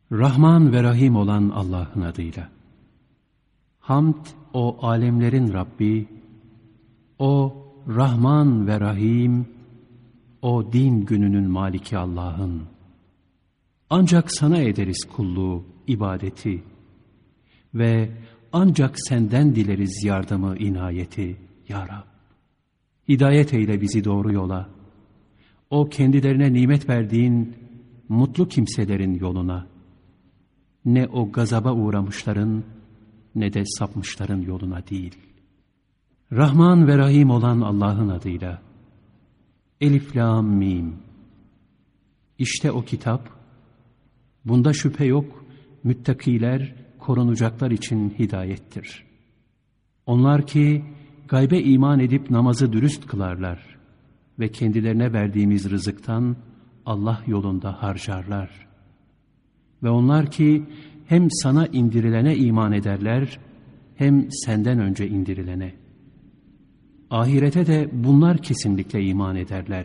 Rahman ve Rahim olan Allah'ın adıyla. Hamd o alemlerin Rabbi, o Rahman ve Rahim, o din gününün maliki Allah'ın. Ancak sana ederiz kulluğu, ibadeti ve ancak senden dileriz yardımı, inayeti ya Rab. Hidayet eyle bizi doğru yola. O kendilerine nimet verdiğin mutlu kimselerin yoluna. Ne o gazaba uğramışların ne de sapmışların yoluna değil. Rahman ve Rahim olan Allah'ın adıyla. Elif, Lam, Mim. İşte o kitap, bunda şüphe yok, müttakiler, korunacaklar için hidayettir. Onlar ki gaybe iman edip namazı dürüst kılarlar ve kendilerine verdiğimiz rızıktan Allah yolunda harcarlar. Ve onlar ki hem sana indirilene iman ederler, hem senden önce indirilene. Ahirete de bunlar kesinlikle iman ederler.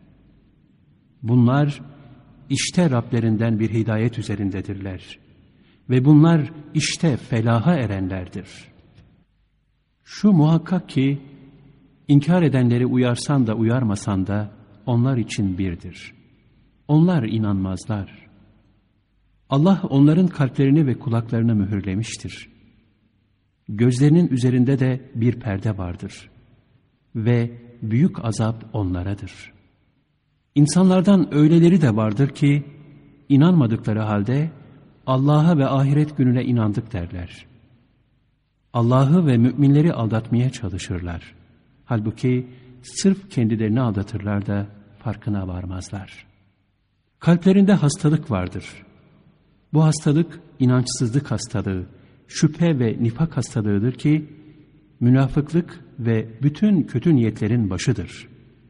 Bunlar işte Rablerinden bir hidayet üzerindedirler. Ve bunlar işte felaha erenlerdir. Şu muhakkak ki, inkar edenleri uyarsan da uyarmasan da onlar için birdir. Onlar inanmazlar. Allah onların kalplerini ve kulaklarını mühürlemiştir. Gözlerinin üzerinde de bir perde vardır. Ve büyük azap onlaradır. İnsanlardan öyleleri de vardır ki, inanmadıkları halde Allah'a ve ahiret gününe inandık derler. Allah'ı ve müminleri aldatmaya çalışırlar. Halbuki sırf kendilerini aldatırlar da farkına varmazlar. Kalplerinde hastalık vardır. Bu hastalık inançsızlık hastalığı, şüphe ve nifak hastalığıdır ki, münafıklık ve bütün kötü niyetlerin başıdır.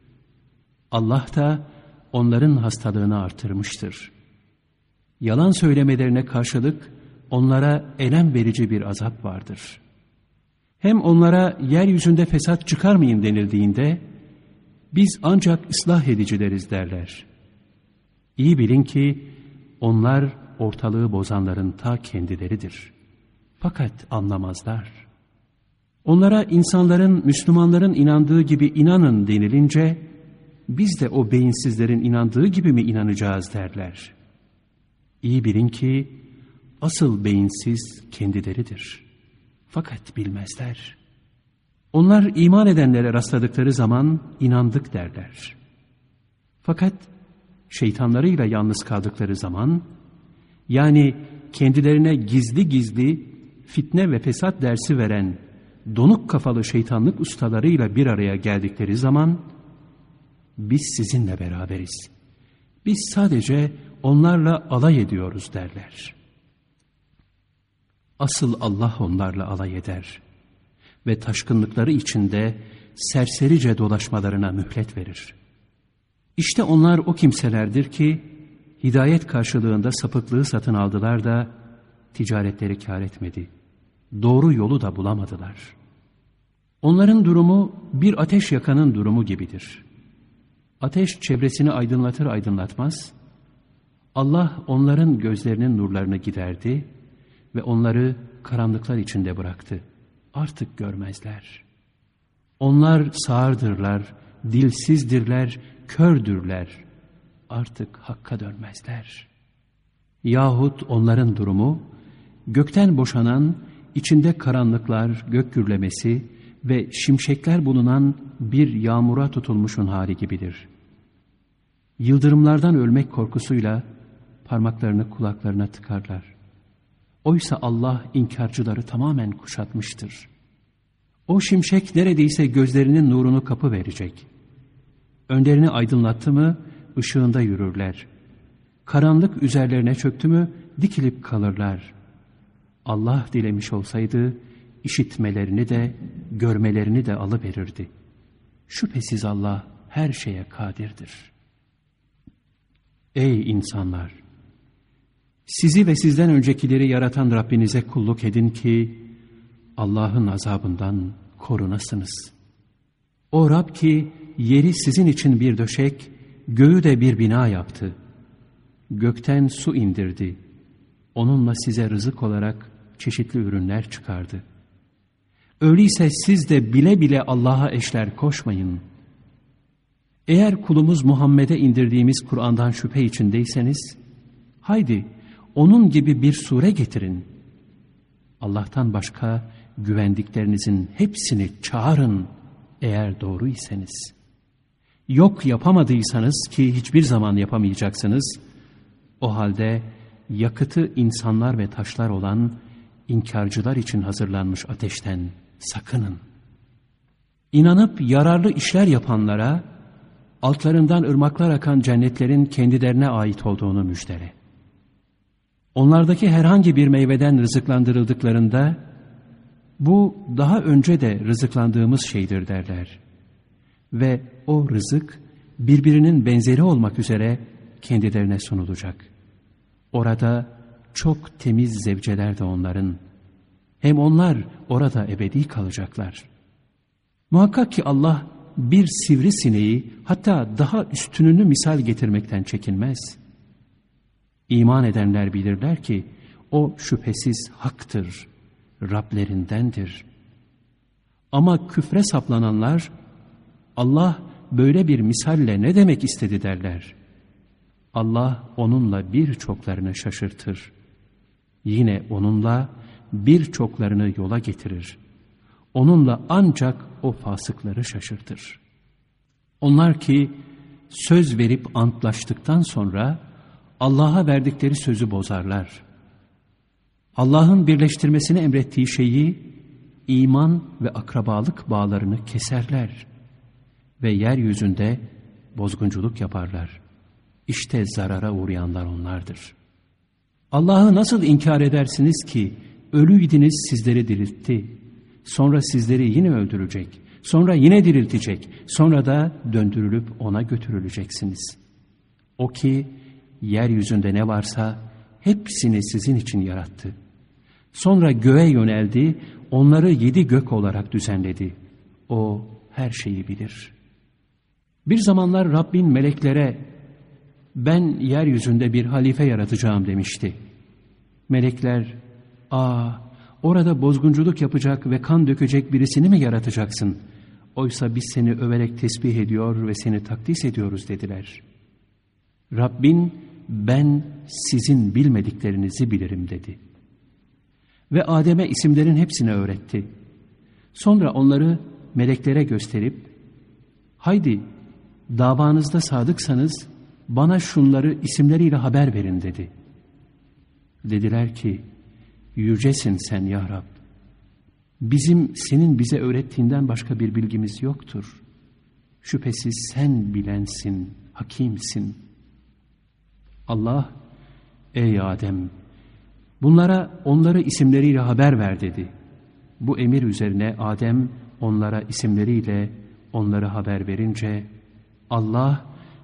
Allah da onların hastalığını artırmıştır. Yalan söylemelerine karşılık onlara elem verici bir azap vardır. Hem onlara yeryüzünde fesat çıkarmayın denildiğinde, biz ancak ıslah edicileriz derler. İyi bilin ki onlar ortalığı bozanların ta kendileridir. Fakat anlamazlar. Onlara insanların, Müslümanların inandığı gibi inanın denilince, biz de o beyinsizlerin inandığı gibi mi inanacağız derler. İyi bilin ki asıl beyinsiz kendileridir. Fakat bilmezler. Onlar iman edenlere rastladıkları zaman inandık derler. Fakat şeytanlarıyla yalnız kaldıkları zaman, yani kendilerine gizli gizli fitne ve fesat dersi veren donuk kafalı şeytanlık ustalarıyla bir araya geldikleri zaman, biz sizinle beraberiz. Biz sadece onlarla alay ediyoruz derler. Asıl Allah onlarla alay eder ve taşkınlıkları içinde serserice dolaşmalarına mühlet verir. İşte onlar o kimselerdir ki, hidayet karşılığında sapıklığı satın aldılar da ticaretleri kâr etmedi. Doğru yolu da bulamadılar. Onların durumu bir ateş yakanın durumu gibidir. Ateş çevresini aydınlatır aydınlatmaz, Allah onların gözlerinin nurlarını giderdi ve onları karanlıklar içinde bıraktı. Artık görmezler. Onlar sağırdırlar, dilsizdirler, kördürler. Artık hakka dönmezler. Yahut onların durumu, gökten boşanan, içinde karanlıklar, gök gürlemesi ve şimşekler bulunan bir yağmura tutulmuşun hali gibidir. Yıldırımlardan ölmek korkusuyla parmaklarını kulaklarına tıkarlar. Oysa Allah inkarcıları tamamen kuşatmıştır. O şimşek neredeyse gözlerinin nurunu kapıverecek. Önlerini aydınlattı mı ışığında yürürler. Karanlık üzerlerine çöktü mü dikilip kalırlar. Allah dilemiş olsaydı işitmelerini de görmelerini de alıverirdi. Şüphesiz Allah her şeye kadirdir. Ey insanlar! Sizi ve sizden öncekileri yaratan Rabbinize kulluk edin ki Allah'ın azabından korunasınız. O Rab ki yeri sizin için bir döşek, göğü de bir bina yaptı. Gökten su indirdi. onunla size rızık olarak çeşitli ürünler çıkardı. Öyleyse siz de bile bile Allah'a eşler koşmayın. Eğer kulumuz Muhammed'e indirdiğimiz Kur'an'dan şüphe içindeyseniz, haydi onun gibi bir sure getirin. Allah'tan başka güvendiklerinizin hepsini çağırın eğer doğru iseniz. Yok yapamadıysanız ki hiçbir zaman yapamayacaksınız, o halde yakıtı insanlar ve taşlar olan inkarcılar için hazırlanmış ateşten sakının. İnanıp yararlı işler yapanlara, altlarından ırmaklar akan cennetlerin kendilerine ait olduğunu müjdele. Onlardaki herhangi bir meyveden rızıklandırıldıklarında, bu daha önce de rızıklandığımız şeydir derler. Ve o rızık birbirinin benzeri olmak üzere kendilerine sunulacak. Orada çok temiz zevceler de onların. Hem onlar orada ebedi kalacaklar. Muhakkak ki Allah bir sivrisineği, hatta daha üstününü misal getirmekten çekinmez. İman edenler bilirler ki o şüphesiz haktır, Rablerindendir. Ama küfre saplananlar, Allah böyle bir misalle ne demek istedi derler. Allah onunla birçoklarını şaşırtır. Yine onunla birçoklarını yola getirir. Onunla ancak o fasıkları şaşırtır. Onlar ki söz verip antlaştıktan sonra Allah'a verdikleri sözü bozarlar. Allah'ın birleştirmesini emrettiği şeyi, iman ve akrabalık bağlarını keserler ve yeryüzünde bozgunculuk yaparlar. İşte zarara uğrayanlar onlardır. Allah'ı nasıl inkar edersiniz ki ölüydiniz sizleri diriltti, sonra sizleri yine öldürecek, sonra yine diriltecek, sonra da döndürülüp ona götürüleceksiniz. O ki yeryüzünde ne varsa hepsini sizin için yarattı. Sonra göğe yöneldi, onları 7 gök olarak düzenledi. O her şeyi bilir. Bir zamanlar Rabbin meleklere, ben yeryüzünde bir halife yaratacağım demişti. Melekler, orada bozgunculuk yapacak ve kan dökecek birisini mi yaratacaksın? Oysa biz seni överek tesbih ediyor ve seni takdis ediyoruz dediler. Rabbin, ben sizin bilmediklerinizi bilirim dedi. Ve Adem'e isimlerin hepsini öğretti. Sonra onları meleklere gösterip, haydi davanızda sadıksanız bana şunları isimleriyle haber verin dedi. Dediler ki, yücesin sen ya Rab. Bizim senin bize öğrettiğinden başka bir bilgimiz yoktur. Şüphesiz sen bilensin, hakimsin. Allah, ey Adem, bunlara onları isimleriyle haber ver dedi. Bu emir üzerine Adem onlara isimleriyle onları haber verince, Allah,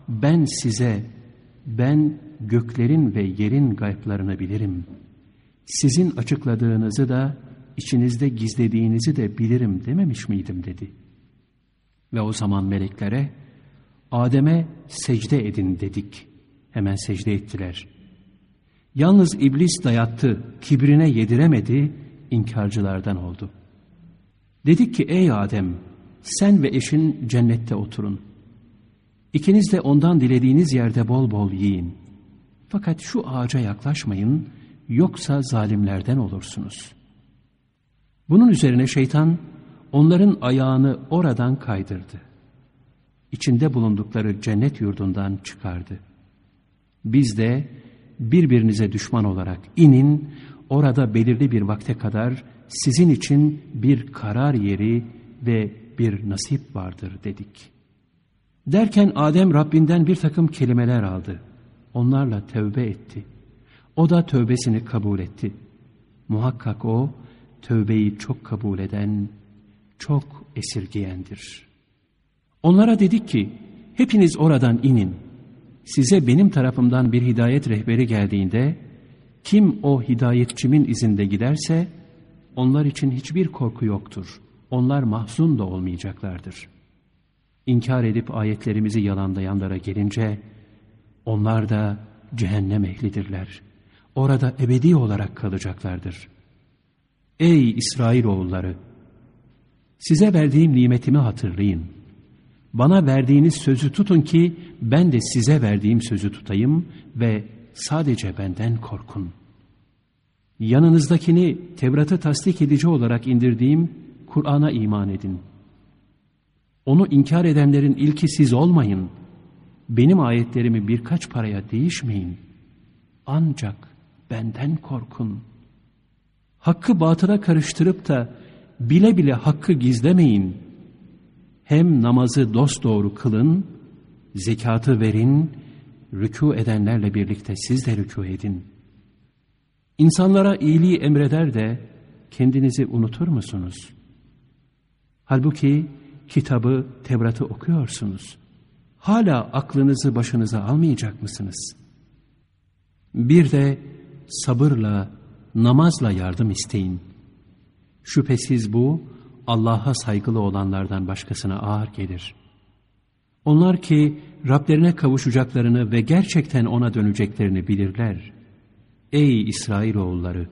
ben göklerin ve yerin gayblarını bilirim. Sizin açıkladığınızı da, içinizde gizlediğinizi de bilirim dememiş miydim dedi. Ve o zaman meleklere, Adem'e secde edin dedik. Hemen secde ettiler. Yalnız iblis dayattı, kibrine yediremedi, inkarcılardan oldu. Dedik ki ey Adem, sen ve eşin cennette oturun. İkiniz de ondan dilediğiniz yerde bol bol yiyin. Fakat şu ağaca yaklaşmayın, yoksa zalimlerden olursunuz. Bunun üzerine şeytan onların ayağını oradan kaydırdı. İçinde bulundukları cennet yurdundan çıkardı. Biz de birbirinize düşman olarak inin, orada belirli bir vakte kadar sizin için bir karar yeri ve bir nasip vardır dedik. Derken Adem Rabbinden bir takım kelimeler aldı. Onlarla tövbe etti. O da tövbesini kabul etti. Muhakkak o, tövbeyi çok kabul eden, çok esirgeyendir. Onlara dedik ki, hepiniz oradan inin. Size benim tarafımdan bir hidayet rehberi geldiğinde, kim o hidayetçimin izinde giderse, onlar için hiçbir korku yoktur. Onlar mahzun da olmayacaklardır. İnkar edip ayetlerimizi yalanlayanlara gelince, onlar da cehennem ehlidirler. orada ebedi olarak kalacaklardır. Ey İsrailoğulları! Size verdiğim nimetimi hatırlayın. Bana verdiğiniz sözü tutun ki ben de size verdiğim sözü tutayım ve sadece benden korkun. Yanınızdakini Tevrat'ı tasdik edici olarak indirdiğim Kur'an'a iman edin. Onu inkar edenlerin ilki siz olmayın. Benim ayetlerimi birkaç paraya değişmeyin. Ancak benden korkun. Hakkı batıla karıştırıp da bile bile hakkı gizlemeyin. Hem namazı dosdoğru kılın, zekatı verin, rükû edenlerle birlikte siz de rükû edin. İnsanlara iyiliği emreder de kendinizi unutur musunuz? Halbuki kitabı, Tevrat'ı okuyorsunuz. Hala aklınızı başınıza almayacak mısınız? Bir de sabırla, namazla yardım isteyin. Şüphesiz bu, Allah'a saygılı olanlardan başkasına ağır gelir. Onlar ki Rablerine kavuşacaklarını ve gerçekten ona döneceklerini bilirler. Ey İsrailoğulları!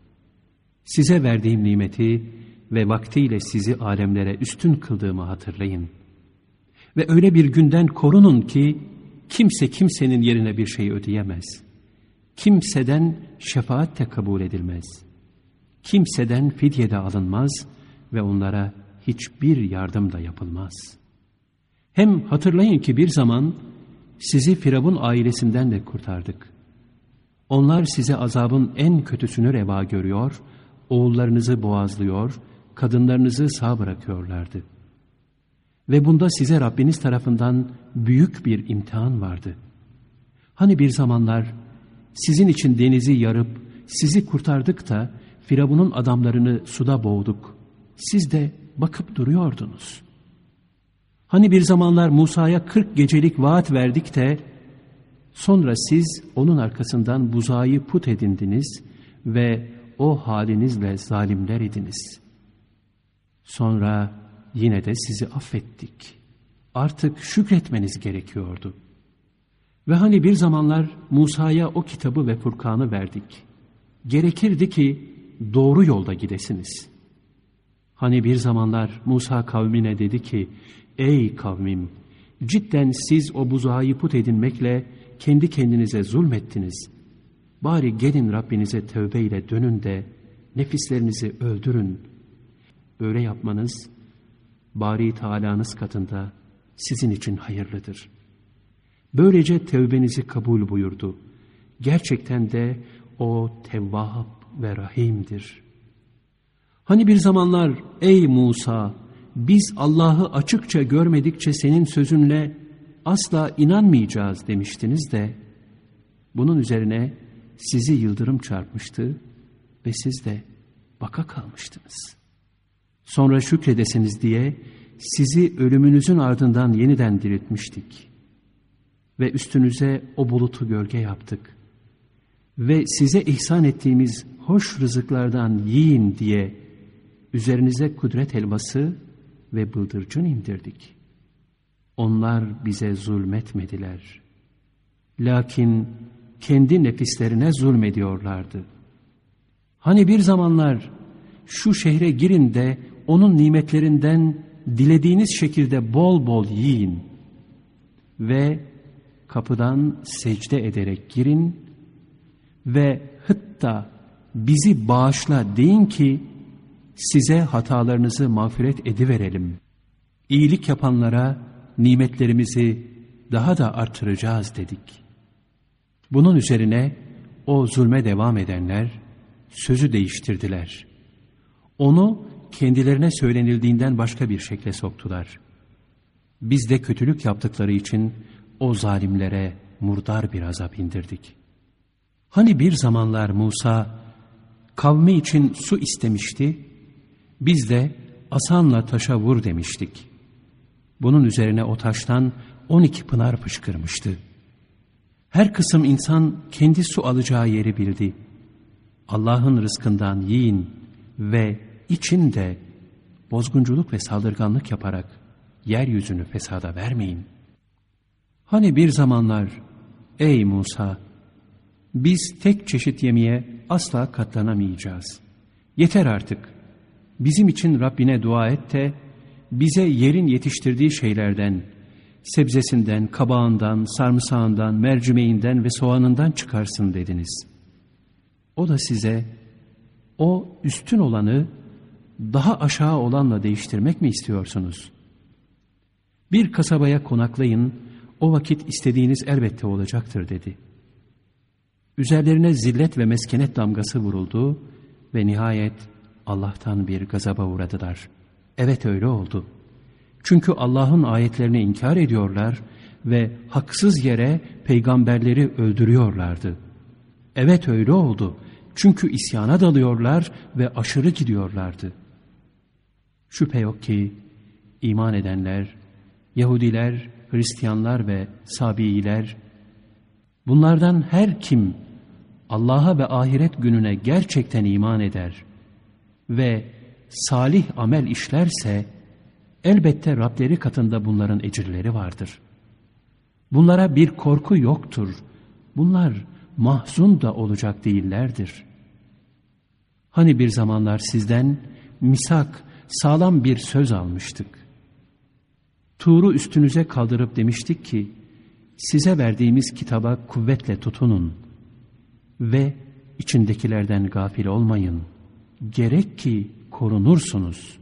Size verdiğim nimeti ve vaktiyle sizi alemlere üstün kıldığımı hatırlayın. Ve öyle bir günden korunun ki kimse kimsenin yerine bir şey ödeyemez. Kimseden şefaat de kabul edilmez. Kimseden fidye de alınmaz ve onlara hiçbir yardım da yapılmaz. Hem hatırlayın ki bir zaman sizi Firavun ailesinden de kurtardık. Onlar size azabın en kötüsünü reva görüyor, oğullarınızı boğazlıyor, kadınlarınızı sağ bırakıyorlardı. Ve bunda size Rabbiniz tarafından büyük bir imtihan vardı. Hani bir zamanlar sizin için denizi yarıp sizi kurtardık da Firavun'un adamlarını suda boğduk. Siz de bakıp duruyordunuz. Hani bir zamanlar Musa'ya 40 gecelik vaat verdik de sonra siz onun arkasından buzağı put edindiniz ve o halinizle zalimler idiniz. Sonra yine de sizi affettik. Artık şükretmeniz gerekiyordu. Ve hani bir zamanlar Musa'ya o kitabı ve Furkan'ı verdik. Gerekirdi ki doğru yolda gidesiniz. Hani bir zamanlar Musa kavmine dedi ki, ey kavmim, cidden siz o buzağı put edinmekle kendi kendinize zulmettiniz. Bari gelin Rabbinize tövbeyle dönün de nefislerinizi öldürün. Böyle yapmanız Bari Teala'nız katında sizin için hayırlıdır. Böylece tevbenizi kabul buyurdu. Gerçekten de o Tevvab ve Rahim'dir. Hani bir zamanlar ey Musa, biz Allah'ı açıkça görmedikçe senin sözünle asla inanmayacağız demiştiniz de, bunun üzerine sizi yıldırım çarpmıştı ve siz de baka kalmıştınız. Sonra şükredesiniz diye sizi ölümünüzün ardından yeniden diriltmiştik. Ve üstünüze o bulutu gölge yaptık. Ve size ihsan ettiğimiz hoş rızıklardan yiyin diye üzerinize kudret helvası ve bıldırcın indirdik. Onlar bize zulmetmediler. Lakin kendi nefislerine zulmediyorlardı. Hani bir zamanlar şu şehre girin de onun nimetlerinden dilediğiniz şekilde bol bol yiyin ve kapıdan secde ederek girin ve hatta bizi bağışla deyin ki size hatalarınızı mağfiret ediverelim. İyilik yapanlara nimetlerimizi daha da artıracağız dedik. Bunun üzerine o zulme devam edenler sözü değiştirdiler. Onu kendilerine söylenildiğinden başka bir şekle soktular. Biz de kötülük yaptıkları için o zalimlere murdar bir azap indirdik. Hani bir zamanlar Musa kavmi için su istemişti, biz de asanla taşa vur demiştik. Bunun üzerine o taştan 12 pınar fışkırmıştı. Her kısım insan kendi su alacağı yeri bildi. Allah'ın rızkından yiyin ve için de bozgunculuk ve saldırganlık yaparak yeryüzünü fesada vermeyin. Hani bir zamanlar ey Musa, Biz tek çeşit yemeğe asla katlanamayacağız. Yeter artık. Bizim için Rabbine dua et de bize yerin yetiştirdiği şeylerden, sebzesinden, kabağından, sarımsağından, mercimeğinden ve soğanından çıkarsın dediniz. O da size o üstün olanı daha aşağı olanla değiştirmek mi istiyorsunuz? Bir kasabaya konaklayın, o vakit istediğiniz elbette olacaktır dedi. Üzerlerine zillet ve meskenet damgası vuruldu ve nihayet Allah'tan bir gazaba uğradılar. Evet öyle oldu. Çünkü Allah'ın ayetlerini inkar ediyorlar ve haksız yere peygamberleri öldürüyorlardı. Evet öyle oldu. Çünkü isyana dalıyorlar ve aşırı gidiyorlardı. Şüphe yok ki iman edenler, Yahudiler, Hristiyanlar ve Sabiiler, bunlardan her kim Allah'a ve ahiret gününe gerçekten iman eder ve salih amel işlerse, elbette Rableri katında bunların ecirleri vardır. Bunlara bir korku yoktur. Bunlar mahzun da olacak değillerdir. Hani bir zamanlar sizden misak, sağlam bir söz almıştık. Tuğru üstünüze kaldırıp demiştik ki, size verdiğimiz kitaba kuvvetle tutunun ve içindekilerden gafil olmayın. Gerek ki korunursunuz.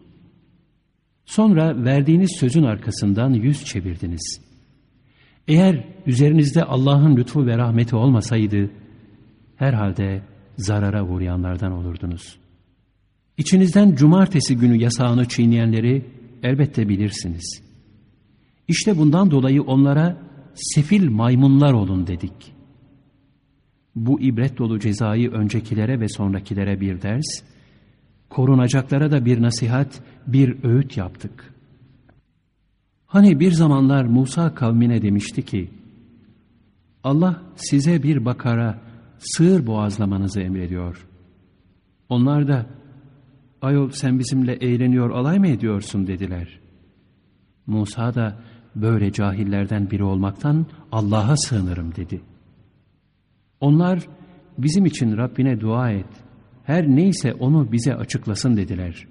Sonra verdiğiniz sözün arkasından yüz çevirdiniz. Eğer üzerinizde Allah'ın lütfu ve rahmeti olmasaydı, herhalde zarara uğrayanlardan olurdunuz. İçinizden cumartesi günü yasağını çiğneyenleri elbette bilirsiniz. İşte bundan dolayı onlara sefil maymunlar olun dedik. Bu ibret dolu cezayı öncekilere ve sonrakilere bir ders, korunacaklara da bir nasihat, bir öğüt yaptık. Hani bir zamanlar Musa kavmine demişti ki, Allah size bir bakara, sığır boğazlamanızı emrediyor. Onlar da, ayol sen bizimle eğleniyor, alay mı ediyorsun dediler. Musa da böyle cahillerden biri olmaktan Allah'a sığınırım dedi. Onlar bizim için Rabbine dua et, her neyse onu bize açıklasın dediler.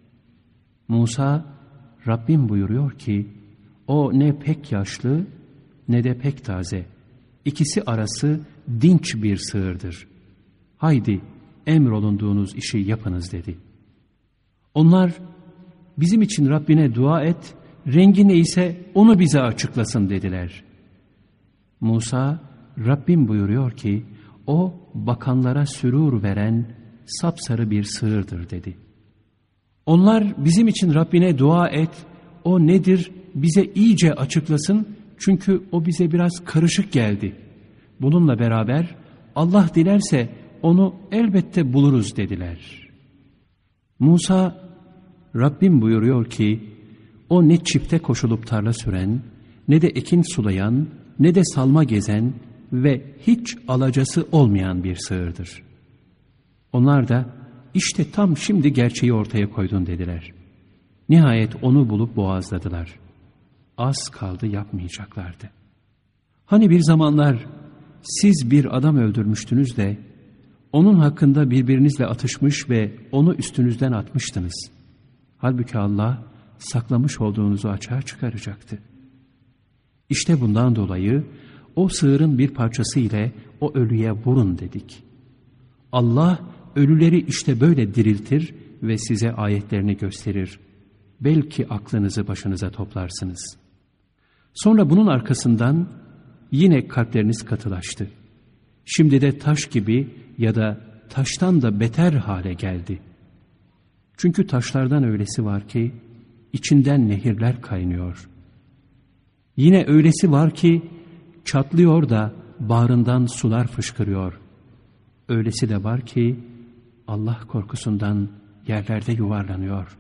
Musa, Rabbim buyuruyor ki, o ne pek yaşlı ne de pek taze. İkisi arası dinç bir sığırdır. Haydi emrolunduğunuz işi yapınız dedi. Onlar, bizim için Rabbine dua et, rengi neyse onu bize açıklasın dediler. Musa, Rabbim buyuruyor ki, o bakanlara sürur veren sapsarı bir sığırdır dedi. Onlar bizim için Rabbine dua et, o nedir bize iyice açıklasın çünkü o bize biraz karışık geldi. Bununla beraber Allah dilerse onu elbette buluruz dediler. Musa, Rabbim buyuruyor ki, o ne çifte koşulup tarla süren, ne de ekin sulayan, ne de salma gezen ve hiç alacası olmayan bir sığırdır. Onlar da, işte tam şimdi gerçeği ortaya koydun dediler. Nihayet onu bulup boğazladılar. Az kaldı yapmayacaklardı. Hani bir zamanlar siz bir adam öldürmüştünüz de, onun hakkında birbirinizle atışmış ve onu üstünüzden atmıştınız. Halbuki Allah saklamış olduğunuzu açığa çıkaracaktı. İşte bundan dolayı o sığırın bir parçası ile o ölüye vurun dedik. Allah ölüleri işte böyle diriltir ve size ayetlerini gösterir. Belki aklınızı başınıza toplarsınız. Sonra bunun arkasından yine kalpleriniz katılaştı. Şimdi de taş gibi ya da taştan da beter hale geldi. Çünkü taşlardan öylesi var ki içinden nehirler kaynıyor. Yine öylesi var ki çatlıyor da bağrından sular fışkırıyor. Öylesi de var ki Allah korkusundan yerlerde yuvarlanıyor.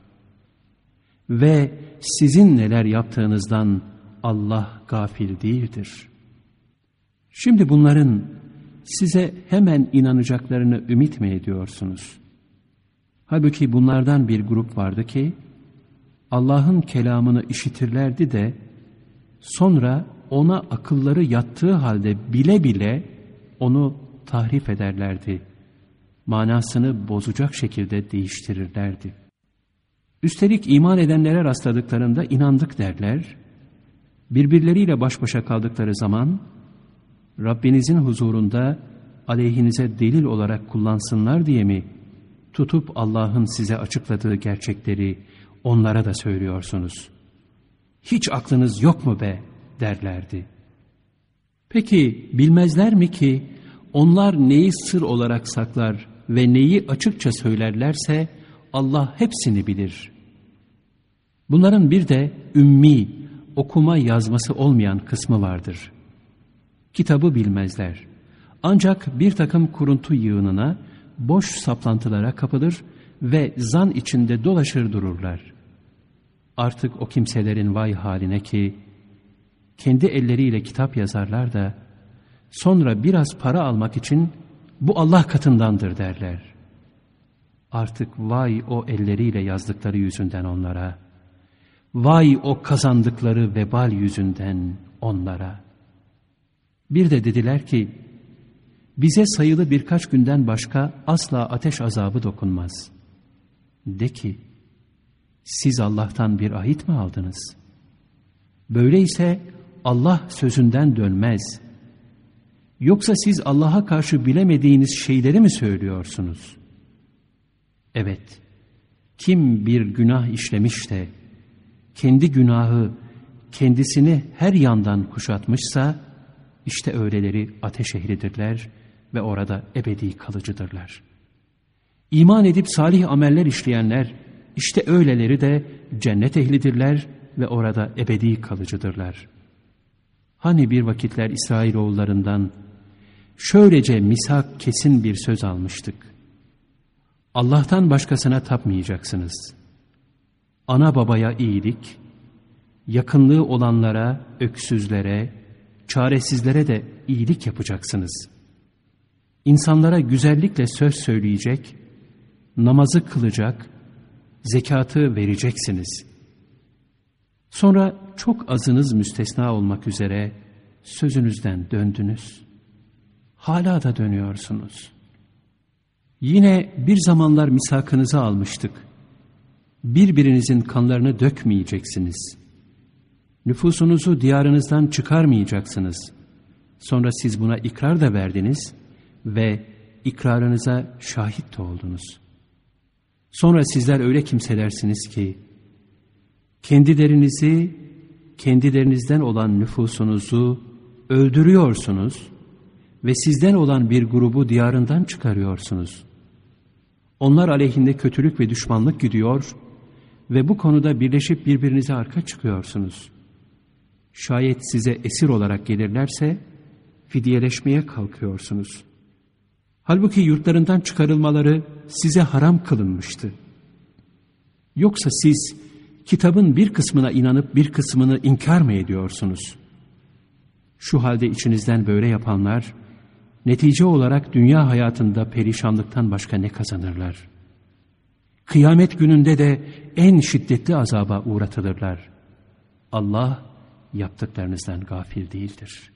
Ve sizin neler yaptığınızdan Allah gafil değildir. Şimdi bunların size hemen inanacaklarını ümit mi ediyorsunuz? Halbuki bunlardan bir grup vardı ki Allah'ın kelamını işitirlerdi de sonra ona akılları yattığı halde bile bile onu tahrif ederlerdi. Manasını bozacak şekilde değiştirirlerdi. Üstelik iman edenlere rastladıklarında inandık derler. Birbirleriyle baş başa kaldıkları zaman Rabbinizin huzurunda aleyhinize delil olarak kullansınlar diye mi tutup Allah'ın size açıkladığı gerçekleri onlara da söylüyorsunuz? Hiç aklınız yok mu be derlerdi. Peki bilmezler mi ki onlar neyi sır olarak saklar ve neyi açıkça söylerlerse Allah hepsini bilir. Bunların bir de ümmi, okuma yazması olmayan kısmı vardır. Kitabı bilmezler. Ancak bir takım kuruntu yığınına, boş saplantılara kapılır ve zan içinde dolaşır dururlar. Artık o kimselerin vay haline ki, kendi elleriyle kitap yazarlar da, sonra biraz para almak için bu Allah katındandır derler. Artık vay o elleriyle yazdıkları yüzünden onlara, vay o kazandıkları vebal yüzünden onlara. Bir de dediler ki, bize sayılı birkaç günden başka asla ateş azabı dokunmaz. De ki, siz Allah'tan bir ahit mi aldınız? Böyleyse Allah sözünden dönmez. Yoksa siz Allah'a karşı bilemediğiniz şeyleri mi söylüyorsunuz? Evet, kim bir günah işlemiş de kendi günahı kendisini her yandan kuşatmışsa, işte öyleleri ateş ehlidirler ve orada ebedi kalıcıdırlar. İman edip salih ameller işleyenler, işte öyleleri de cennet ehlidirler ve orada ebedi kalıcıdırlar. Hani bir vakitler İsrailoğullarından şöylece misak kesin bir söz almıştık. Allah'tan başkasına tapmayacaksınız. Ana babaya iyilik, yakınlığı olanlara, öksüzlere, çaresizlere de iyilik yapacaksınız. İnsanlara güzellikle söz söyleyecek, namazı kılacak, zekatı vereceksiniz. Sonra çok azınız müstesna olmak üzere sözünüzden döndünüz. Hala da dönüyorsunuz. Yine bir zamanlar misakınızı almıştık. Birbirinizin kanlarını dökmeyeceksiniz. Nüfusunuzu diyarınızdan çıkarmayacaksınız. Sonra siz buna ikrar da verdiniz ve ikrarınıza şahit de oldunuz. Sonra sizler öyle kimselersiniz ki, kendilerinizi, kendilerinizden olan nüfusunuzu öldürüyorsunuz ve sizden olan bir grubu diyarından çıkarıyorsunuz. Onlar aleyhinde kötülük ve düşmanlık gidiyor ve bu konuda birleşip birbirinize arka çıkıyorsunuz. Şayet size esir olarak gelirlerse fidyeleşmeye kalkıyorsunuz. Halbuki yurtlarından çıkarılmaları size haram kılınmıştı. Yoksa siz kitabın bir kısmına inanıp bir kısmını inkar mı ediyorsunuz? Şu halde içinizden böyle yapanlar, netice olarak dünya hayatında perişanlıktan başka ne kazanırlar? Kıyamet gününde de en şiddetli azaba uğratılırlar. Allah yaptıklarınızdan gafil değildir.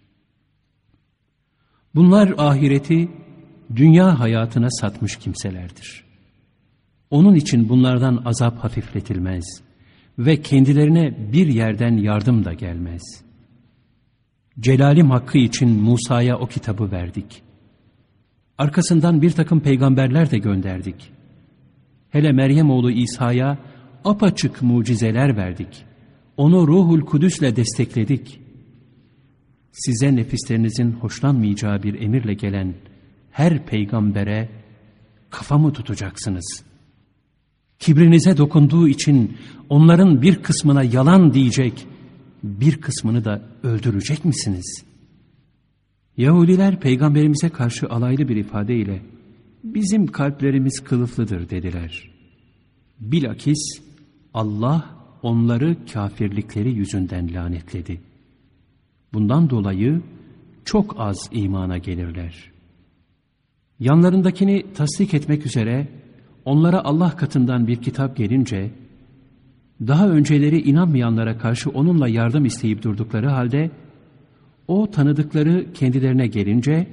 Bunlar ahireti dünya hayatına satmış kimselerdir. Onun için bunlardan azap hafifletilmez ve kendilerine bir yerden yardım da gelmez. Celalim hakkı için Musa'ya o kitabı verdik. Arkasından bir takım peygamberler de gönderdik. Hele Meryem oğlu İsa'ya apaçık mucizeler verdik. Onu Ruhul Kudüs'le destekledik. Size nefislerinizin hoşlanmayacağı bir emirle gelen her peygambere kafa mı tutacaksınız? Kibrinize dokunduğu için onların bir kısmına yalan diyecek, bir kısmını da öldürecek misiniz? Yahudiler peygamberimize karşı alaylı bir ifadeyle bizim kalplerimiz kılıflıdır dediler. Bilakis Allah onları kafirlikleri yüzünden lanetledi. Bundan dolayı çok az imana gelirler. Yanlarındakini tasdik etmek üzere onlara Allah katından bir kitap gelince, daha önceleri inanmayanlara karşı onunla yardım isteyip durdukları halde, o tanıdıkları kendilerine gelince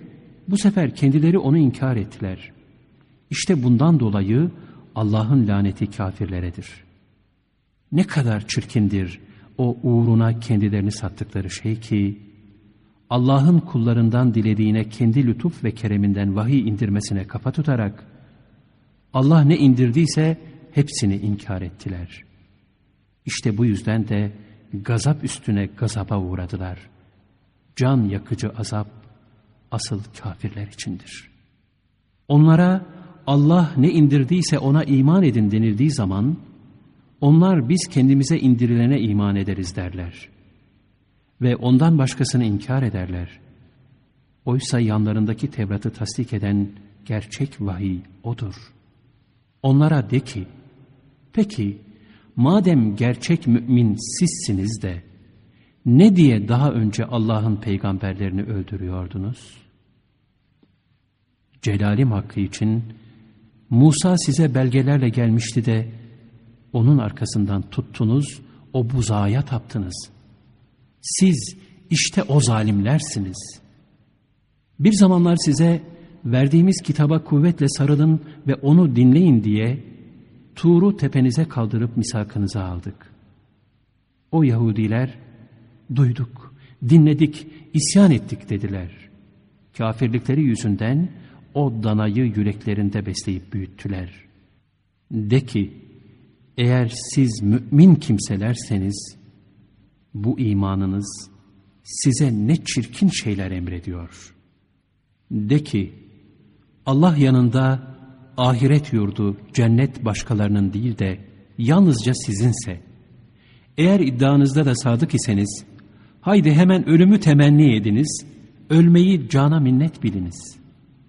bu sefer kendileri onu inkar ettiler. İşte bundan dolayı Allah'ın laneti kafirleredir. Ne kadar çirkindir o uğruna kendilerini sattıkları şey ki, Allah'ın kullarından dilediğine kendi lütuf ve kereminden vahiy indirmesine kafa tutarak, Allah ne indirdiyse hepsini inkar ettiler. İşte bu yüzden de gazap üstüne gazaba uğradılar. Can yakıcı azap asıl kafirler içindir. Onlara Allah ne indirdiyse ona iman edin denildiği zaman, onlar biz kendimize indirilene iman ederiz derler. Ve ondan başkasını inkar ederler. Oysa yanlarındaki Tevrat'ı tasdik eden gerçek vahiy odur. Onlara de ki, peki madem gerçek mümin sizsiniz de, ne diye daha önce Allah'ın peygamberlerini öldürüyordunuz? Celalim hakkı için Musa size belgelerle gelmişti de onun arkasından tuttunuz, o buzağa taptınız. Siz işte o zalimlersiniz. Bir zamanlar size verdiğimiz kitaba kuvvetle sarılın ve onu dinleyin diye Tur'u tepenize kaldırıp misakınıza aldık. O Yahudiler, duyduk, dinledik, isyan ettik dediler. Kafirlikleri yüzünden o danayı yüreklerinde besleyip büyüttüler. De ki, eğer siz mümin kimselerseniz, bu imanınız size ne çirkin şeyler emrediyor. De ki, Allah yanında ahiret yurdu, cennet başkalarının değil de yalnızca sizinse, eğer iddianızda da sadık iseniz, haydi hemen ölümü temenni ediniz, ölmeyi cana minnet biliniz.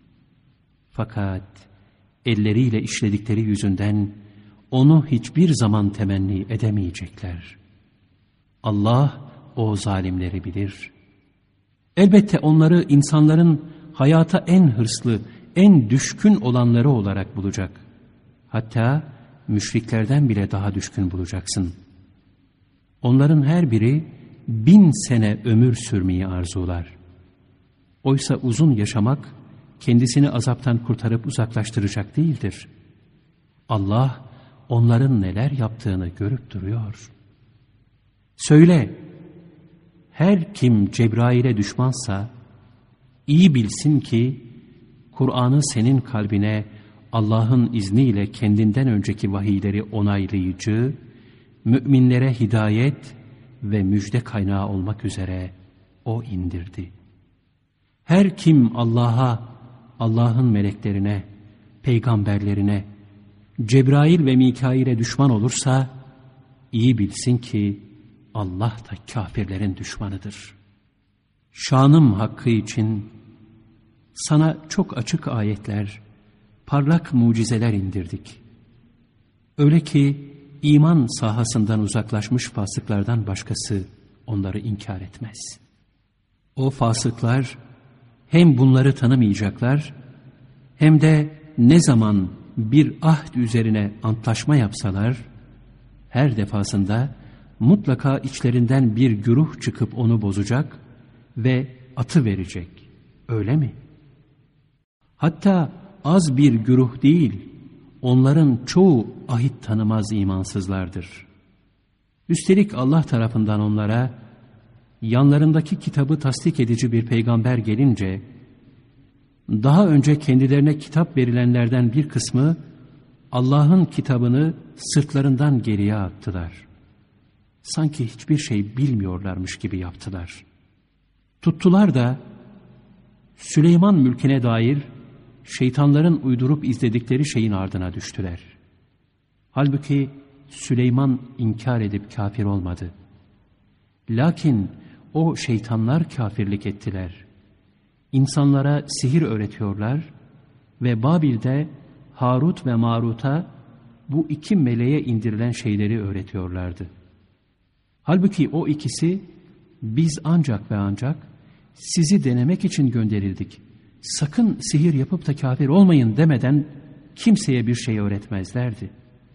Fakat elleriyle işledikleri yüzünden onu hiçbir zaman temenni edemeyecekler. Allah o zalimleri bilir. Elbette onları insanların hayata en hırslı, en düşkün olanları olarak bulacak. Hatta müşriklerden bile daha düşkün bulacaksın. Onların her biri 1000 sene ömür sürmeyi arzular. Oysa uzun yaşamak kendisini azaptan kurtarıp uzaklaştıracak değildir. Allah onların neler yaptığını görüp duruyor. Söyle, her kim Cebrail'e düşmansa iyi bilsin ki Kur'an'ı senin kalbine Allah'ın izniyle kendinden önceki vahiyleri onaylayıcı, müminlere hidayet ve müjde kaynağı olmak üzere O indirdi. Her kim Allah'a, Allah'ın meleklerine, peygamberlerine, Cebrail ve Mikail'e düşman olursa, iyi bilsin ki Allah da kafirlerin düşmanıdır. Şanım hakkı için sana çok açık ayetler, parlak mucizeler indirdik. Öyle ki iman sahasından uzaklaşmış fasıklardan başkası onları inkar etmez. O fasıklar hem bunları tanımayacaklar, hem de ne zaman bir ahd üzerine antlaşma yapsalar, her defasında mutlaka içlerinden bir güruh çıkıp onu bozacak ve atı verecek. Öyle mi? Hatta az bir güruh değil, onların çoğu ahit tanımaz imansızlardır. Üstelik Allah tarafından onlara yanlarındaki kitabı tasdik edici bir peygamber gelince, daha önce kendilerine kitap verilenlerden bir kısmı Allah'ın kitabını sırtlarından geriye attılar. Sanki hiçbir şey bilmiyorlarmış gibi yaptılar. Tuttular da Süleyman mülküne dair şeytanların uydurup izledikleri şeyin ardına düştüler. Halbuki Süleyman inkar edip kafir olmadı. Lakin o şeytanlar kafirlik ettiler. İnsanlara sihir öğretiyorlar ve Babil'de Harut ve Marut'a bu iki meleğe indirilen şeyleri öğretiyorlardı. Halbuki o ikisi, biz ancak ve ancak sizi denemek için gönderildik, sakın sihir yapıp da kafir olmayın demeden kimseye bir şey öğretmezlerdi.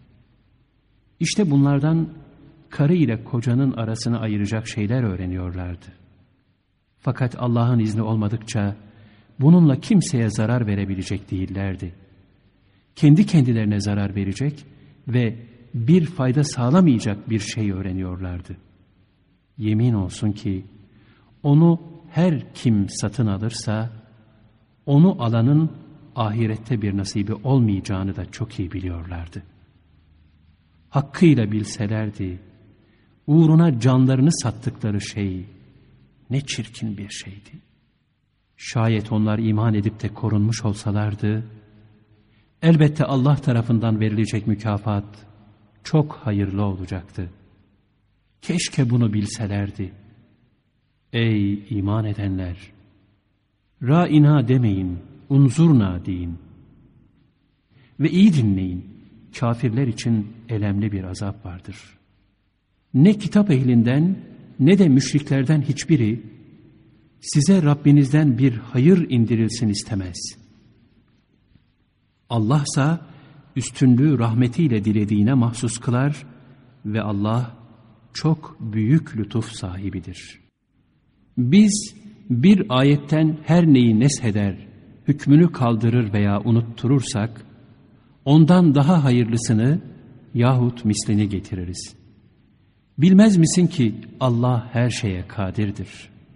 İşte bunlardan karı ile kocanın arasını ayıracak şeyler öğreniyorlardı. Fakat Allah'ın izni olmadıkça bununla kimseye zarar verebilecek değillerdi. Kendi kendilerine zarar verecek ve bir fayda sağlamayacak bir şey öğreniyorlardı. Yemin olsun ki onu her kim satın alırsa onu alanın ahirette bir nasibi olmayacağını da çok iyi biliyorlardı. Hakkıyla bilselerdi uğruna canlarını sattıkları şey ne çirkin bir şeydi. Şayet onlar iman edip de korunmuş olsalardı, elbette Allah tarafından verilecek mükafat çok hayırlı olacaktı. Keşke bunu bilselerdi. Ey iman edenler! Ra'ina demeyin, unzurna deyin. Ve iyi dinleyin, kafirler için elemli bir azap vardır. Ne kitap ehlinden ne de müşriklerden hiçbiri size Rabbinizden bir hayır indirilsin istemez. Allah'sa üstünlüğü rahmetiyle dilediğine mahsus kılar ve Allah çok büyük lütuf sahibidir. Biz bir ayetten her neyi nesheder, hükmünü kaldırır veya unutturursak, ondan daha hayırlısını yahut mislini getiririz. Bilmez misin ki Allah her şeye kadirdir?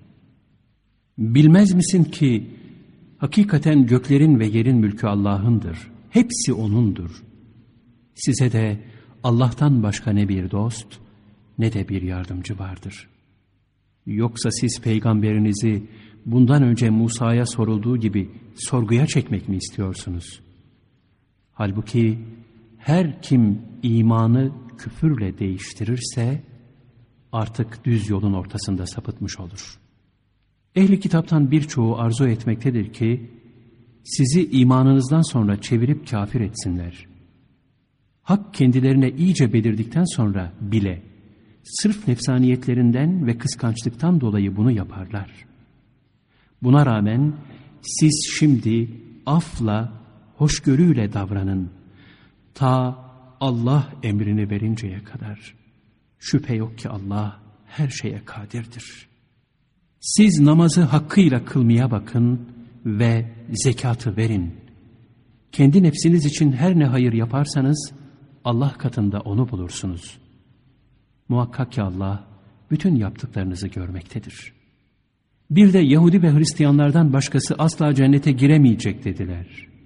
Bilmez misin ki hakikaten göklerin ve yerin mülkü Allah'ındır. Hepsi O'nundur. Size de Allah'tan başka ne bir dost ne de bir yardımcı vardır. Yoksa siz peygamberinizi bundan önce Musa'ya sorulduğu gibi sorguya çekmek mi istiyorsunuz? Halbuki her kim imanı küfürle değiştirirse artık düz yolun ortasında sapıtmış olur. Ehli kitaptan birçoğu arzu etmektedir ki sizi imanınızdan sonra çevirip kafir etsinler. Hak kendilerine iyice belirdikten sonra bile sırf nefsaniyetlerinden ve kıskançlıktan dolayı bunu yaparlar. Buna rağmen siz şimdi afla, hoşgörüyle davranın ta Allah emrini verinceye kadar. Şüphe yok ki Allah her şeye kadirdir. Siz namazı hakkıyla kılmaya bakın ve zekatı verin. Kendi nefsiniz için her ne hayır yaparsanız Allah katında onu bulursunuz. Muhakkak ki Allah bütün yaptıklarınızı görmektedir. Bir de Yahudi ve Hristiyanlardan başkası asla cennete giremeyecek dediler.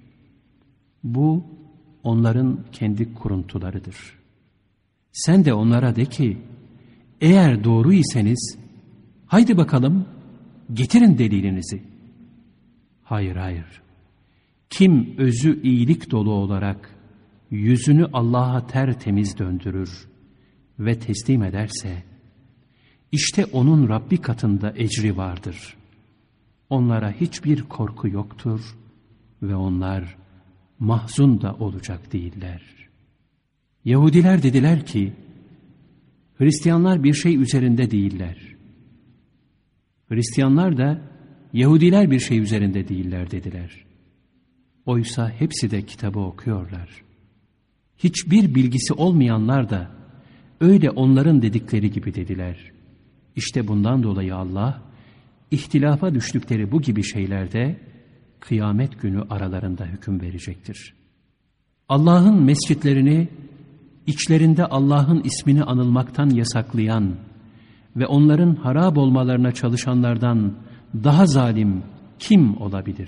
Bu onların kendi kuruntularıdır. Sen de onlara de ki, eğer doğru iseniz, haydi bakalım getirin delilinizi. Hayır, hayır. Kim özü iyilik dolu olarak yüzünü Allah'a tertemiz döndürür ve teslim ederse, işte onun Rabbi katında ecri vardır. Onlara hiçbir korku yoktur ve onlar mahzun da olacak değiller. Yahudiler dediler ki, Hristiyanlar bir şey üzerinde değiller. Hristiyanlar da Yahudiler bir şey üzerinde değiller dediler. Oysa hepsi de kitabı okuyorlar. Hiçbir bilgisi olmayanlar da öyle onların dedikleri gibi dediler. İşte bundan dolayı Allah, ihtilafa düştükleri bu gibi şeylerde kıyamet günü aralarında hüküm verecektir. Allah'ın mescitlerini içlerinde Allah'ın ismini anılmaktan yasaklayan ve onların harap olmalarına çalışanlardan daha zalim kim olabilir?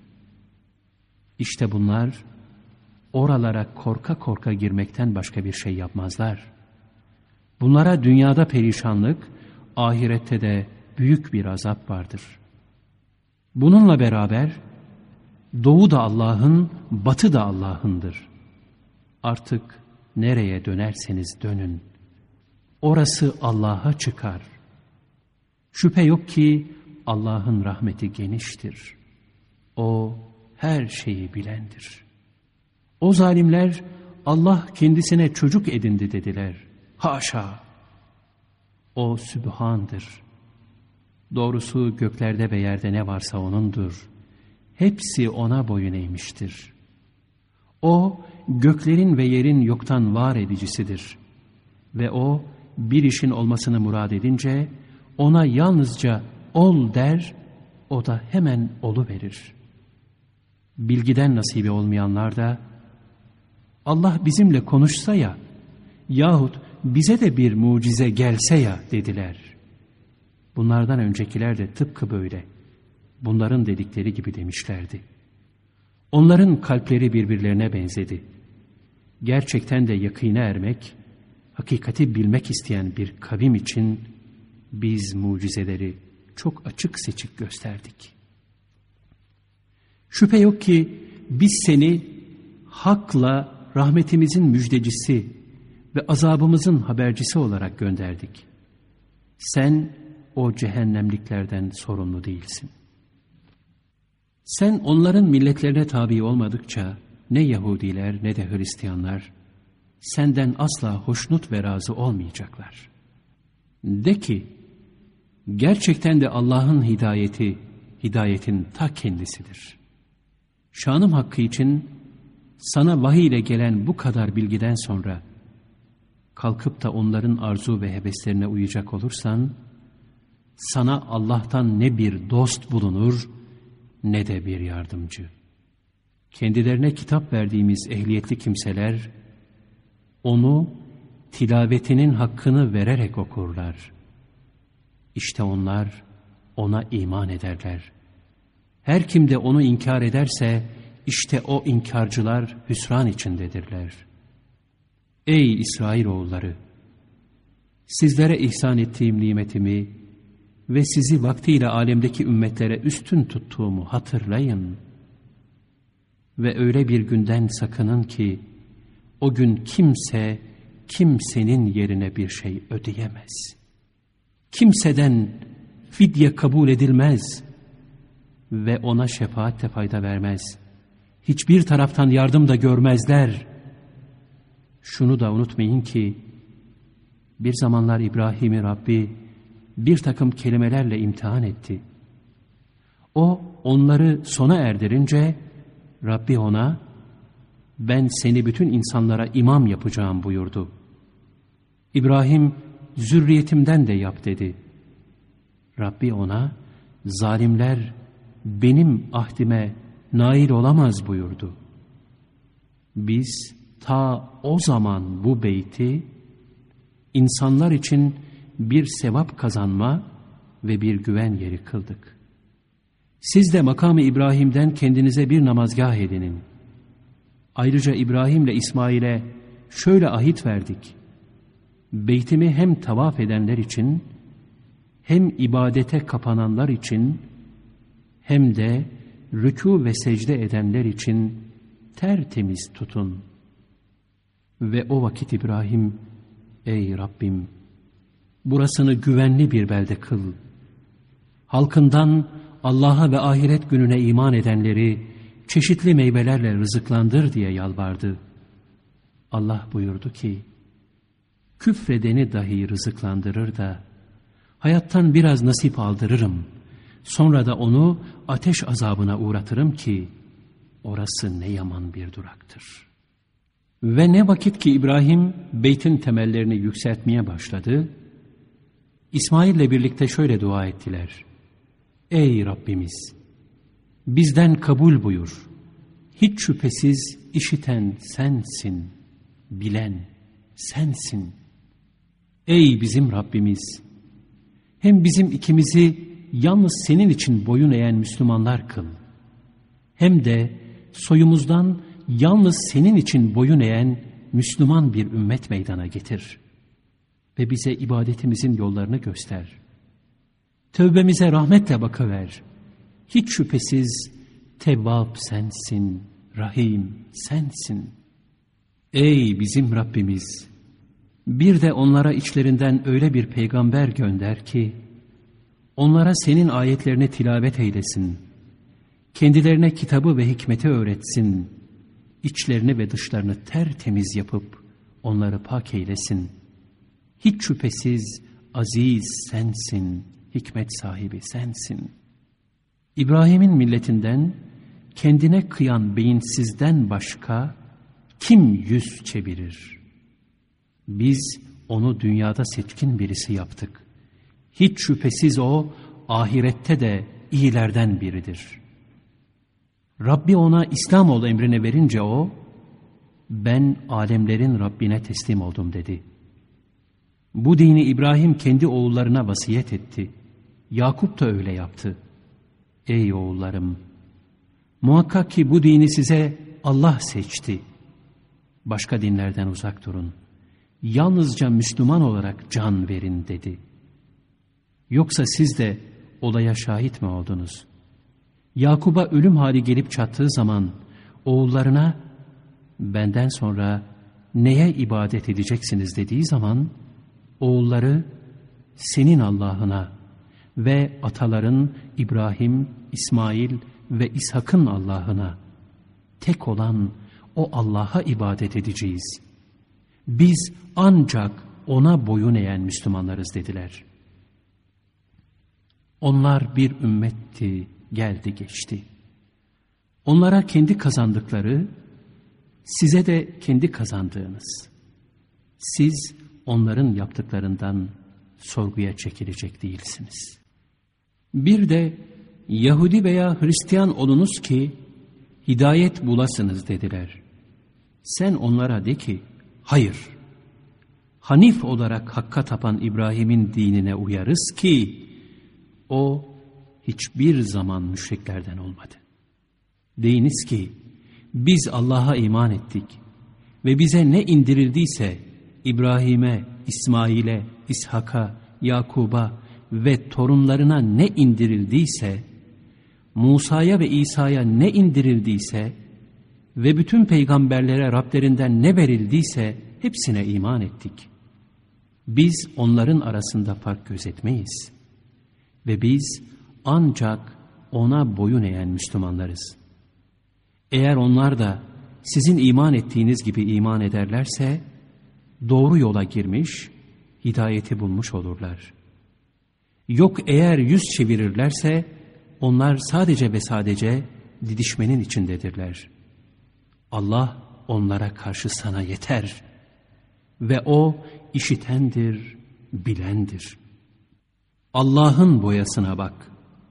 İşte bunlar oralara korka korka girmekten başka bir şey yapmazlar. Bunlara dünyada perişanlık, ahirette de büyük bir azap vardır. Bununla beraber doğu da Allah'ın, batı da Allah'ındır. Artık nereye dönerseniz dönün, orası Allah'a çıkar. Şüphe yok ki Allah'ın rahmeti geniştir. O her şeyi bilendir. O zalimler Allah kendisine çocuk edindi dediler. Haşa! O Sübhan'dır. Doğrusu göklerde ve yerde ne varsa O'nundur. Hepsi O'na boyun eğmiştir. O göklerin ve yerin yoktan var edicisidir. Ve O bir işin olmasını murad edince O'na yalnızca ol der, o da hemen oluverir. Bilgiden nasibi olmayanlar da Allah bizimle konuşsa ya yahut bize de bir mucize gelse ya dediler. Bunlardan öncekiler de tıpkı böyle, bunların dedikleri gibi demişlerdi. Onların kalpleri birbirlerine benzedi. Gerçekten de yakîne ermek, hakikati bilmek isteyen bir kavim için biz mucizeleri çok açık seçik gösterdik. Şüphe yok ki biz seni hakla rahmetimizin müjdecisi ve azabımızın habercisi olarak gönderdik. Sen o cehennemliklerden sorumlu değilsin. Sen onların milletlerine tabi olmadıkça ne Yahudiler ne de Hristiyanlar senden asla hoşnut ve razı olmayacaklar. De ki, gerçekten de Allah'ın hidayeti, hidayetin ta kendisidir. Şanım hakkı için sana vahiy ile gelen bu kadar bilgiden sonra kalkıp da onların arzu ve heveslerine uyacak olursan, sana Allah'tan ne bir dost bulunur ne de bir yardımcı. Kendilerine kitap verdiğimiz ehliyetli kimseler, onu tilavetinin hakkını vererek okurlar. İşte onlar ona iman ederler. Her kim de onu inkar ederse, işte o inkarcılar hüsran içindedirler. Ey İsrailoğulları! Sizlere ihsan ettiğim nimetimi ve sizi vaktiyle alemdeki ümmetlere üstün tuttuğumu hatırlayın. Ve öyle bir günden sakının ki, o gün kimse kimsenin yerine bir şey ödeyemez. Kimseden fidye kabul edilmez ve ona şefaat de fayda vermez. Hiçbir taraftan yardım da görmezler. Şunu da unutmayın ki, bir zamanlar İbrahim'i Rabbi bir takım kelimelerle imtihan etti. O onları sona erdirince Rabbi ona, ben seni bütün insanlara imam yapacağım buyurdu. İbrahim, zürriyetimden de yap dedi. Rabbi ona, zalimler benim ahdime nail olamaz buyurdu. Biz ta o zaman bu beyti insanlar için bir sevap kazanma ve bir güven yeri kıldık. Siz de makamı İbrahim'den kendinize bir namazgah edinin. Ayrıca İbrahim'le İsmail'e şöyle ahit verdik. Beytimi hem tavaf edenler için, hem ibadete kapananlar için, hem de rükû ve secde edenler için tertemiz tutun. Ve o vakit İbrahim, ey Rabbim, burasını güvenli bir belde kıl. Halkından Allah'a ve ahiret gününe iman edenleri çeşitli meyvelerle rızıklandır diye yalvardı. Allah buyurdu ki, küfredeni dahi rızıklandırır da hayattan biraz nasip aldırırım. Sonra da onu ateş azabına uğratırım ki orası ne yaman bir duraktır. Ve ne vakit ki İbrahim beytin temellerini yükseltmeye başladı, İsmail'le birlikte şöyle dua ettiler. Ey Rabbimiz! Bizden kabul buyur. Hiç şüphesiz işiten sensin, bilen sensin. Ey bizim Rabbimiz! Hem bizim ikimizi yalnız senin için boyun eğen Müslümanlar kıl. Hem de soyumuzdan yalnız senin için boyun eğen Müslüman bir ümmet meydana getir. Ve bize ibadetimizin yollarını göster. Tövbemize rahmetle bakıver. Hiç şüphesiz Tevvab sensin, Rahim sensin. Ey bizim Rabbimiz! Bir de onlara içlerinden öyle bir peygamber gönder ki, onlara senin ayetlerini tilavet eylesin. Kendilerine kitabı ve hikmeti öğretsin. İçlerini ve dışlarını tertemiz yapıp onları pak eylesin. Hiç şüphesiz aziz sensin, hikmet sahibi sensin. İbrahim'in milletinden kendine kıyan beyinsizden başka kim yüz çevirir? Biz onu dünyada seçkin birisi yaptık. Hiç şüphesiz o ahirette de iyilerden biridir. Rabbi ona İslam ol emrine verince o, ben alemlerin Rabbine teslim oldum dedi. Bu dini İbrahim kendi oğullarına vasiyet etti. Yakup da öyle yaptı. Ey oğullarım! Muhakkak ki bu dini size Allah seçti. Başka dinlerden uzak durun. Yalnızca Müslüman olarak can verin dedi. Yoksa siz de olaya şahit mi oldunuz? Yakup'a ölüm hali gelip çattığı zaman oğullarına benden sonra neye ibadet edeceksiniz dediği zaman oğulları senin Allah'ına ve ataların İbrahim, İsmail ve İshak'ın Allah'ına, tek olan o Allah'a ibadet edeceğiz. Biz ancak ona boyun eğen Müslümanlarız dediler. Onlar bir ümmetti, geldi geçti. Onlara kendi kazandıkları, size de kendi kazandığınız. Siz onların yaptıklarından sorguya çekilecek değilsiniz. Bir de Yahudi veya Hristiyan olunuz ki hidayet bulasınız dediler. Sen onlara de ki, hayır, Hanif olarak Hakk'a tapan İbrahim'in dinine uyarız ki o hiçbir zaman müşriklerden olmadı. Deyiniz ki, biz Allah'a iman ettik ve bize ne indirildiyse İbrahim'e, İsmail'e, İshak'a, Yakub'a ve torunlarına ne indirildiyse, Musa'ya ve İsa'ya ne indirildiyse ve bütün peygamberlere Rablerinden ne verildiyse hepsine iman ettik. Biz onların arasında fark gözetmeyiz ve biz ancak ona boyun eğen Müslümanlarız. Eğer onlar da sizin iman ettiğiniz gibi iman ederlerse doğru yola girmiş, hidayeti bulmuş olurlar. Yok eğer yüz çevirirlerse onlar sadece ve sadece didişmenin içindedirler. Allah onlara karşı sana yeter ve o işitendir, bilendir. Allah'ın boyasına bak.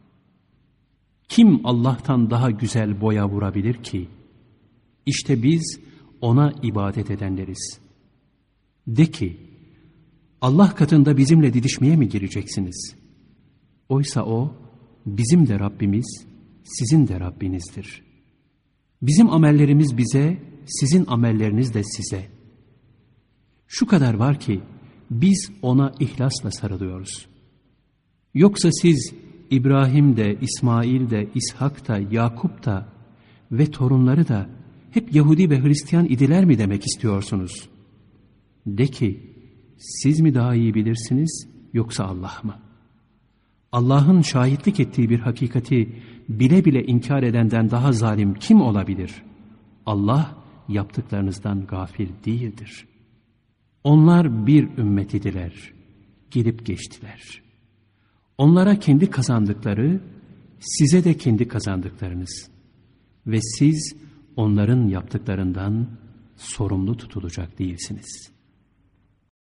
Kim Allah'tan daha güzel boya vurabilir ki? İşte biz ona ibadet edenleriz. De ki, Allah katında bizimle didişmeye mi gireceksiniz? Oysa o, bizim de Rabbimiz, sizin de Rabbinizdir. Bizim amellerimiz bize, sizin amelleriniz de size. Şu kadar var ki, biz ona ihlasla sarılıyoruz. Yoksa siz İbrahim de, İsmail de, İshak da, Yakup da ve torunları da hep Yahudi ve Hristiyan idiler mi demek istiyorsunuz? De ki, siz mi daha iyi bilirsiniz yoksa Allah mı? Allah'ın şahitlik ettiği bir hakikati bile bile inkar edenden daha zalim kim olabilir? Allah yaptıklarınızdan gafil değildir. Onlar bir ümmet idiler, gelip geçtiler. Onlara kendi kazandıkları, size de kendi kazandıklarınız. Ve siz onların yaptıklarından sorumlu tutulacak değilsiniz.